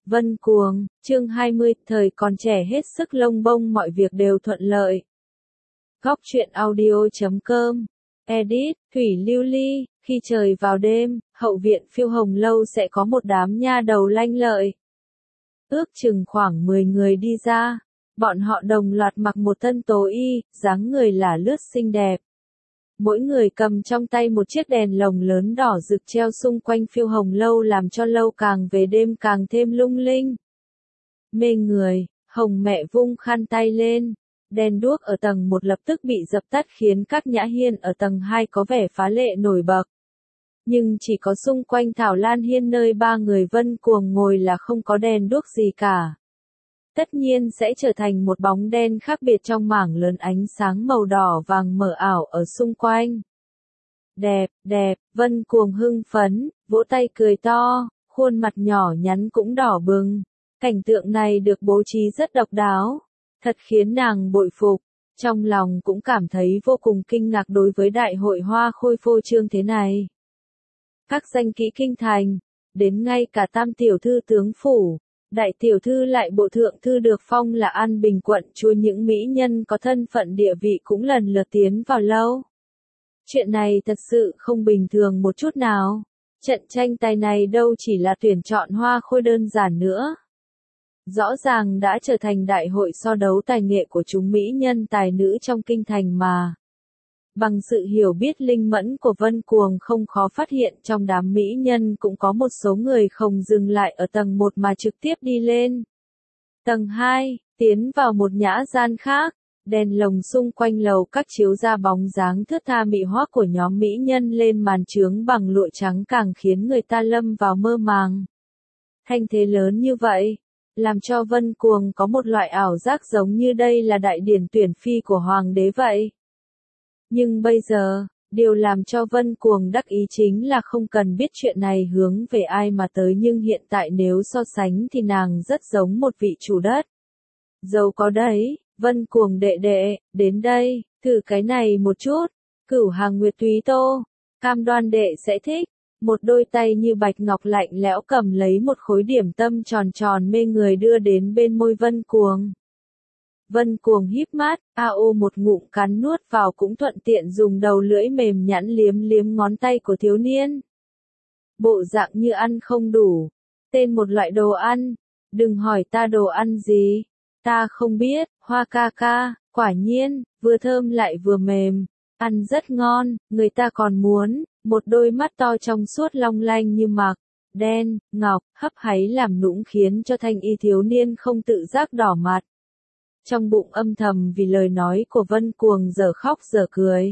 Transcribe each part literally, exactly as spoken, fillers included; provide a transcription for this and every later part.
Vân Cuồng, chương hai mươi, thời còn trẻ hết sức lông bông mọi việc đều thuận lợi. Góc truyện audio chấm com, edit, Thủy Lưu Ly, khi trời vào đêm, hậu viện Phiêu Hồng Lâu sẽ có một đám nha đầu lanh lợi. Ước chừng khoảng mười người đi ra, bọn họ đồng loạt mặc một thân tố y, dáng người là lướt xinh đẹp. Mỗi người cầm trong tay một chiếc đèn lồng lớn đỏ rực treo xung quanh Phiêu Hồng Lâu làm cho lâu càng về đêm càng thêm lung linh. Mê người, Hồng mẹ vung khăn tay lên, đèn đuốc ở tầng một lập tức bị dập tắt khiến các nhã hiên ở tầng hai có vẻ phá lệ nổi bật. Nhưng chỉ có xung quanh Thảo Lan Hiên nơi ba người Vân Cuồng ngồi là không có đèn đuốc gì cả. Tất nhiên sẽ trở thành một bóng đen khác biệt trong mảng lớn ánh sáng màu đỏ vàng mờ ảo ở xung quanh. Đẹp, đẹp, Vân Cuồng hưng phấn, vỗ tay cười to, khuôn mặt nhỏ nhắn cũng đỏ bừng. Cảnh tượng này được bố trí rất độc đáo, thật khiến nàng bội phục, trong lòng cũng cảm thấy vô cùng kinh ngạc đối với đại hội hoa khôi phô trương thế này. Các danh kỹ kinh thành, đến ngay cả tam tiểu thư tướng phủ, đại tiểu thư lại bộ thượng thư được phong là An Bình quận chúa, những mỹ nhân có thân phận địa vị cũng lần lượt tiến vào lâu. Chuyện này thật sự không bình thường một chút nào. Trận tranh tài này đâu chỉ là tuyển chọn hoa khôi đơn giản nữa. Rõ ràng đã trở thành đại hội so đấu tài nghệ của chúng mỹ nhân tài nữ trong kinh thành mà. Bằng sự hiểu biết linh mẫn của Vân Cuồng không khó phát hiện trong đám mỹ nhân cũng có một số người không dừng lại ở tầng một mà trực tiếp đi lên. Tầng hai, tiến vào một nhã gian khác, đèn lồng xung quanh lầu các chiếu ra bóng dáng thướt tha mị hoác của nhóm mỹ nhân lên màn chướng bằng lụa trắng càng khiến người ta lâm vào mơ màng. Thanh thế lớn như vậy, làm cho Vân Cuồng có một loại ảo giác giống như đây là đại điển tuyển phi của hoàng đế vậy. Nhưng bây giờ, điều làm cho Vân Cuồng đắc ý chính là không cần biết chuyện này hướng về ai mà tới, nhưng hiện tại nếu so sánh thì nàng rất giống một vị chủ đất. Dẫu có đấy, Vân Cuồng đệ đệ, đến đây, thử cái này một chút, Cửu Hàng Nguyệt Túy Tô, cam đoan đệ sẽ thích. Một đôi tay như bạch ngọc lạnh lẽo cầm lấy một khối điểm tâm tròn tròn mê người đưa đến bên môi Vân Cuồng. Vân Cuồng híp mắt, a ô một ngụm cắn nuốt vào, cũng thuận tiện dùng đầu lưỡi mềm nhẵn liếm liếm ngón tay của thiếu niên. Bộ dạng như ăn không đủ. Tên một loại đồ ăn. Đừng hỏi ta đồ ăn gì. Ta không biết, Hoa ca ca, quả nhiên, vừa thơm lại vừa mềm. Ăn rất ngon, người ta còn muốn, một đôi mắt to trong suốt long lanh như mạc, đen, ngọc, hấp háy làm nũng khiến cho thanh y thiếu niên không tự giác đỏ mặt. Trong bụng âm thầm vì lời nói của Vân Cuồng giờ khóc giờ cười.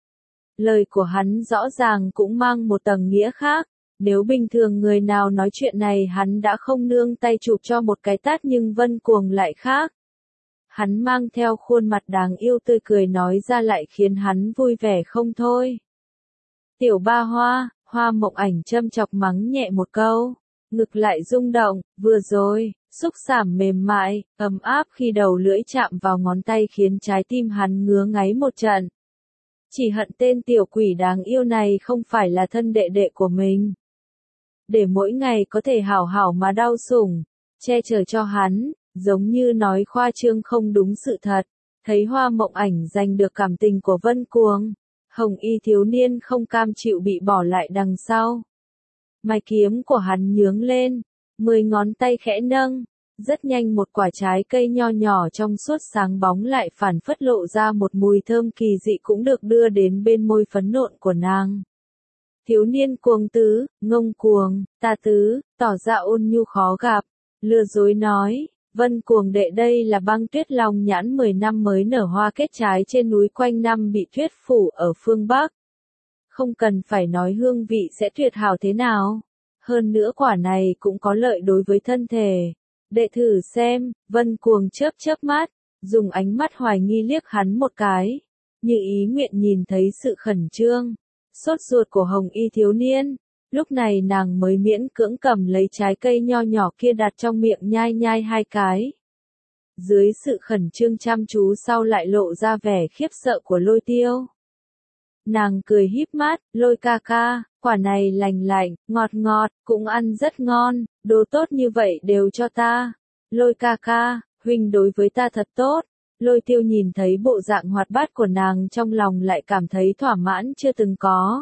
Lời của hắn rõ ràng cũng mang một tầng nghĩa khác, nếu bình thường người nào nói chuyện này hắn đã không nương tay chụp cho một cái tát, nhưng Vân Cuồng lại khác. Hắn mang theo khuôn mặt đáng yêu tươi cười nói ra lại khiến hắn vui vẻ không thôi. Tiểu ba hoa, Hoa Mộng Ảnh châm chọc mắng nhẹ một câu, ngực lại rung động, vừa rồi, xúc xảm mềm mại, ấm áp khi đầu lưỡi chạm vào ngón tay khiến trái tim hắn ngứa ngáy một trận. Chỉ hận tên tiểu quỷ đáng yêu này không phải là thân đệ đệ của mình. Để mỗi ngày có thể hảo hảo mà đau sủng, che chở cho hắn, giống như nói khoa trương không đúng sự thật. Thấy Hoa Mộng Ảnh giành được cảm tình của Vân Cuồng, hồng y thiếu niên không cam chịu bị bỏ lại đằng sau. Mày kiếm của hắn nhướng lên, mười ngón tay khẽ nâng, rất nhanh một quả trái cây nho nhỏ trong suốt sáng bóng lại phản phất lộ ra một mùi thơm kỳ dị cũng được đưa đến bên môi phấn nộn của nàng. Thiếu niên cuồng tứ, ngông cuồng, tà tứ, tỏ ra ôn nhu khó gặp, lừa dối nói, Vân Cuồng đệ đây là băng tuyết long nhãn mười năm mới nở hoa kết trái trên núi quanh năm bị tuyết phủ ở phương Bắc. Không cần phải nói hương vị sẽ tuyệt hảo thế nào. Hơn nữa quả này cũng có lợi đối với thân thể. Đệ thử xem, Vân Cuồng chớp chớp mắt, dùng ánh mắt hoài nghi liếc hắn một cái. Như ý nguyện nhìn thấy sự khẩn trương, sốt ruột của hồng y thiếu niên. Lúc này nàng mới miễn cưỡng cầm lấy trái cây nho nhỏ kia đặt trong miệng nhai nhai hai cái. Dưới sự khẩn trương chăm chú sau lại lộ ra vẻ khiếp sợ của Lôi Tiêu. Nàng cười híp mắt, Lôi ca ca, quả này lành lạnh, ngọt ngọt, cũng ăn rất ngon, đồ tốt như vậy đều cho ta. Lôi ca ca, huynh đối với ta thật tốt. Lôi tiêu nhìn thấy bộ dạng hoạt bát của nàng trong lòng lại cảm thấy thỏa mãn chưa từng có.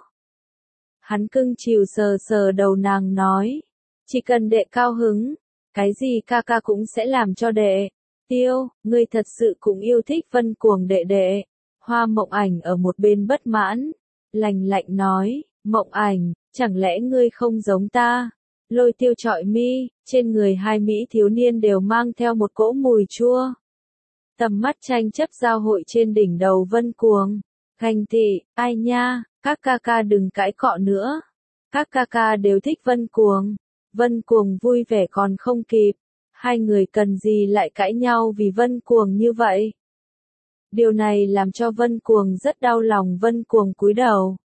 Hắn cưng chiều sờ sờ đầu nàng nói, chỉ cần đệ cao hứng, cái gì ca ca cũng sẽ làm cho đệ. Tiêu, ngươi thật sự cũng yêu thích Vân Cuồng đệ đệ. Hoa Mộng Ảnh ở một bên bất mãn, lạnh lạnh nói, Mộng Ảnh, chẳng lẽ ngươi không giống ta? Lôi tiêu trọi mi, trên người hai mỹ thiếu niên đều mang theo một cỗ mùi chua. Tầm mắt tranh chấp giao hội trên đỉnh đầu Vân Cuồng. Ganh tị, ai nha, các ca ca đừng cãi cọ nữa. Các ca ca đều thích Vân Cuồng. Vân Cuồng vui vẻ còn không kịp. Hai người cần gì lại cãi nhau vì Vân Cuồng như vậy? Điều này làm cho Vân Cuồng rất đau lòng. Vân Cuồng cúi đầu.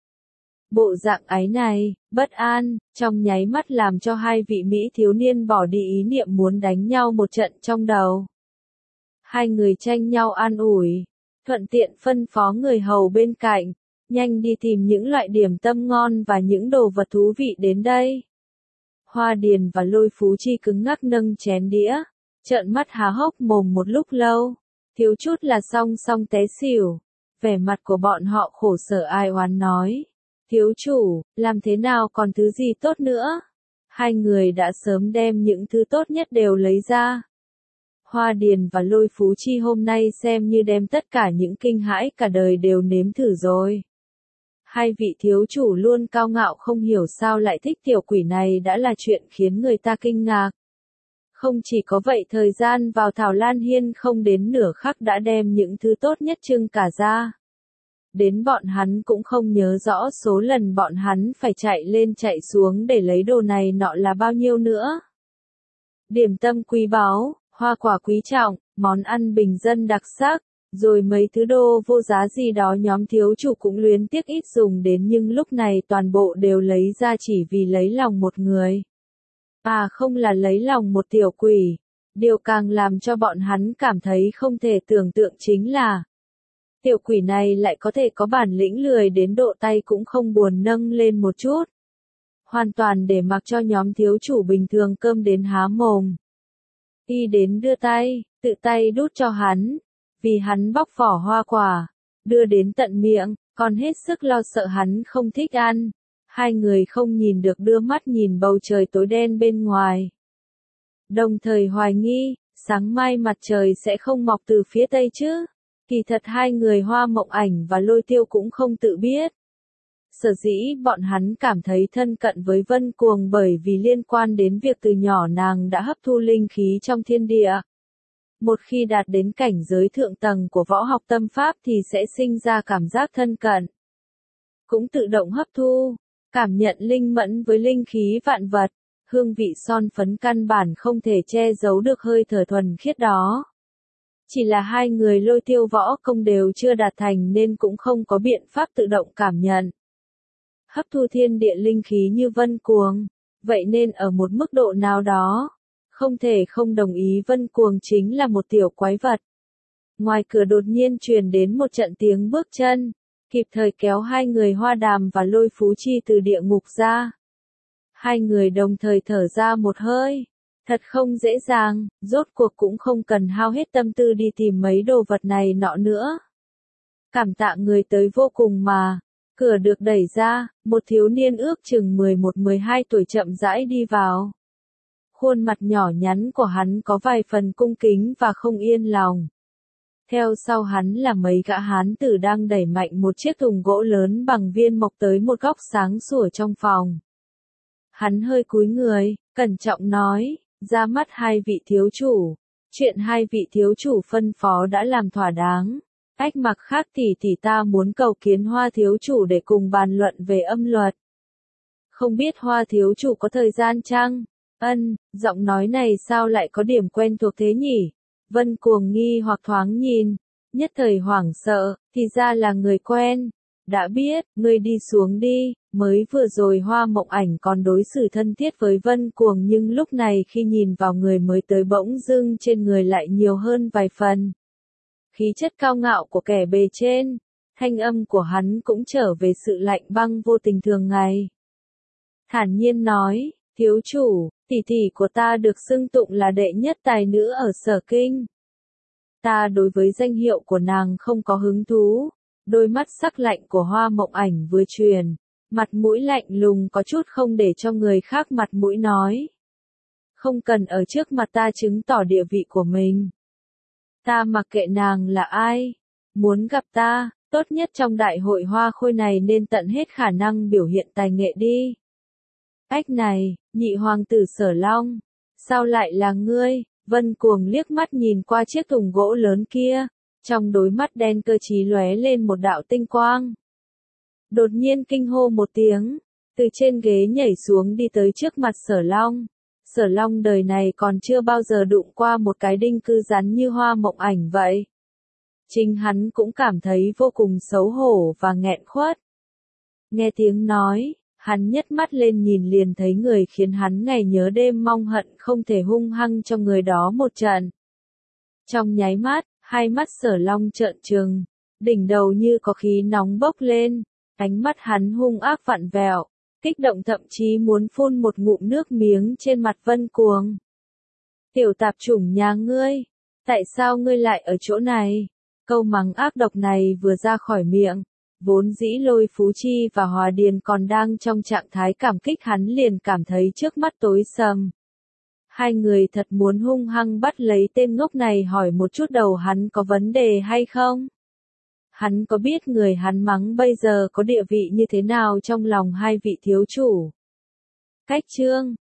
Bộ dạng áy này, bất an, trong nháy mắt làm cho hai vị mỹ thiếu niên bỏ đi ý niệm muốn đánh nhau một trận trong đầu. Hai người tranh nhau an ủi, thuận tiện phân phó người hầu bên cạnh, nhanh đi tìm những loại điểm tâm ngon và những đồ vật thú vị đến đây. Hoa Điền và Lôi Phú Chi cứng ngắc nâng chén đĩa, trợn mắt há hốc mồm một lúc lâu, thiếu chút là song song té xỉu. Vẻ mặt của bọn họ khổ sở ai oán nói, thiếu chủ, làm thế nào còn thứ gì tốt nữa? Hai người đã sớm đem những thứ tốt nhất đều lấy ra. Hoa Điền và Lôi Phú Chi hôm nay xem như đem tất cả những kinh hãi cả đời đều nếm thử rồi. Hai vị thiếu chủ luôn cao ngạo không hiểu sao lại thích tiểu quỷ này đã là chuyện khiến người ta kinh ngạc. Không chỉ có vậy, thời gian vào Thảo Lan Hiên không đến nửa khắc đã đem những thứ tốt nhất trưng cả ra. Đến bọn hắn cũng không nhớ rõ số lần bọn hắn phải chạy lên chạy xuống để lấy đồ này nọ là bao nhiêu nữa. Điểm tâm quý báu, hoa quả quý trọng, món ăn bình dân đặc sắc, rồi mấy thứ đồ vô giá gì đó nhóm thiếu chủ cũng luyến tiếc ít dùng đến, nhưng lúc này toàn bộ đều lấy ra chỉ vì lấy lòng một người. À không, là lấy lòng một tiểu quỷ. Điều càng làm cho bọn hắn cảm thấy không thể tưởng tượng chính là tiểu quỷ này lại có thể có bản lĩnh lười đến độ tay cũng không buồn nâng lên một chút. Hoàn toàn để mặc cho nhóm thiếu chủ bình thường cơm đến há mồm. Y đến đưa tay, tự tay đút cho hắn, vì hắn bóc vỏ hoa quả, đưa đến tận miệng, còn hết sức lo sợ hắn không thích ăn. Hai người không nhìn được đưa mắt nhìn bầu trời tối đen bên ngoài. Đồng thời hoài nghi, sáng mai mặt trời sẽ không mọc từ phía tây chứ? Kỳ thật hai người Hoa Mộng Ảnh và Lôi Tiêu cũng không tự biết. Sở dĩ bọn hắn cảm thấy thân cận với Vân Cuồng bởi vì liên quan đến việc từ nhỏ nàng đã hấp thu linh khí trong thiên địa. Một khi đạt đến cảnh giới thượng tầng của võ học tâm pháp thì sẽ sinh ra cảm giác thân cận. Cũng tự động hấp thu, cảm nhận linh mẫn với linh khí vạn vật, hương vị son phấn căn bản không thể che giấu được hơi thở thuần khiết đó. Chỉ là hai người Lôi Tiêu võ công đều chưa đạt thành nên cũng không có biện pháp tự động cảm nhận. Hấp thu thiên địa linh khí như Vân Cuồng, vậy nên ở một mức độ nào đó, không thể không đồng ý Vân Cuồng chính là một tiểu quái vật. Ngoài cửa đột nhiên truyền đến một trận tiếng bước chân, kịp thời kéo hai người Hoa Đàm và Lôi Phú Chi từ địa ngục ra. Hai người đồng thời thở ra một hơi. Thật không dễ dàng, rốt cuộc cũng không cần hao hết tâm tư đi tìm mấy đồ vật này nọ nữa. Cảm tạ người tới vô cùng mà. Cửa được đẩy ra, một thiếu niên ước chừng mười một mười hai tuổi chậm rãi đi vào. Khuôn mặt nhỏ nhắn của hắn có vài phần cung kính và không yên lòng. Theo sau hắn là mấy gã hán tử đang đẩy mạnh một chiếc thùng gỗ lớn bằng viên mộc tới một góc sáng sủa trong phòng. Hắn hơi cúi người, cẩn trọng nói, ra mắt hai vị thiếu chủ. Chuyện hai vị thiếu chủ phân phó đã làm thỏa đáng. Ách Mặc khác tỷ tỷ ta muốn cầu kiến Hoa thiếu chủ để cùng bàn luận về âm luật. Không biết Hoa thiếu chủ có thời gian chăng? Ân, giọng nói này sao lại có điểm quen thuộc thế nhỉ? Vân Cuồng nghi hoặc thoáng nhìn, nhất thời hoảng sợ, thì ra là người quen. Đã biết, ngươi đi xuống đi. Mới vừa rồi Hoa Mộng Ảnh còn đối xử thân thiết với Vân Cuồng, nhưng lúc này khi nhìn vào người mới tới bỗng dưng trên người lại nhiều hơn vài phần khí chất cao ngạo của kẻ bề trên. Thanh âm của hắn cũng trở về sự lạnh băng vô tình thường ngày. thản nhiên nói, thiếu chủ, tỷ tỷ của ta được xưng tụng là đệ nhất tài nữ ở Sở Kinh. Ta đối với danh hiệu của nàng không có hứng thú. Đôi mắt sắc lạnh của Hoa Mộng Ảnh vừa truyền, mặt mũi lạnh lùng có chút không để cho người khác mặt mũi nói. Không cần ở trước mặt ta chứng tỏ địa vị của mình. Ta mặc kệ nàng là ai. Muốn gặp ta, tốt nhất trong đại hội hoa khôi này nên tận hết khả năng biểu hiện tài nghệ đi. Ách này, nhị hoàng tử Sở Long, sao lại là ngươi? Vân Cuồng liếc mắt nhìn qua chiếc thùng gỗ lớn kia, trong đôi mắt đen cơ trí lóe lên một đạo tinh quang. Đột nhiên kinh hô một tiếng, từ trên ghế nhảy xuống đi tới trước mặt Sở Long. Sở Long đời này còn chưa bao giờ đụng qua một cái đinh cư rắn như Hoa Mộng Ảnh vậy. Chính hắn cũng cảm thấy vô cùng xấu hổ và nghẹn khuất. Nghe tiếng nói, hắn nhấc mắt lên nhìn liền thấy người khiến hắn ngày nhớ đêm mong hận không thể hung hăng cho người đó một trận. Trong nháy mắt, hai mắt Sở Long trợn trừng, đỉnh đầu như có khí nóng bốc lên, ánh mắt hắn hung ác vặn vẹo, kích động thậm chí muốn phun một ngụm nước miếng trên mặt Vân Cuồng. Tiểu tạp chủng nhà ngươi, tại sao ngươi lại ở chỗ này? Câu mắng ác độc này vừa ra khỏi miệng, vốn dĩ Lôi Phú Chi và Hòa Điền còn đang trong trạng thái cảm kích hắn liền cảm thấy trước mắt tối sầm. Hai người thật muốn hung hăng bắt lấy tên ngốc này hỏi một chút đầu hắn có vấn đề hay không? Hắn có biết người hắn mắng bây giờ có địa vị như thế nào trong lòng hai vị thiếu chủ? Cách chương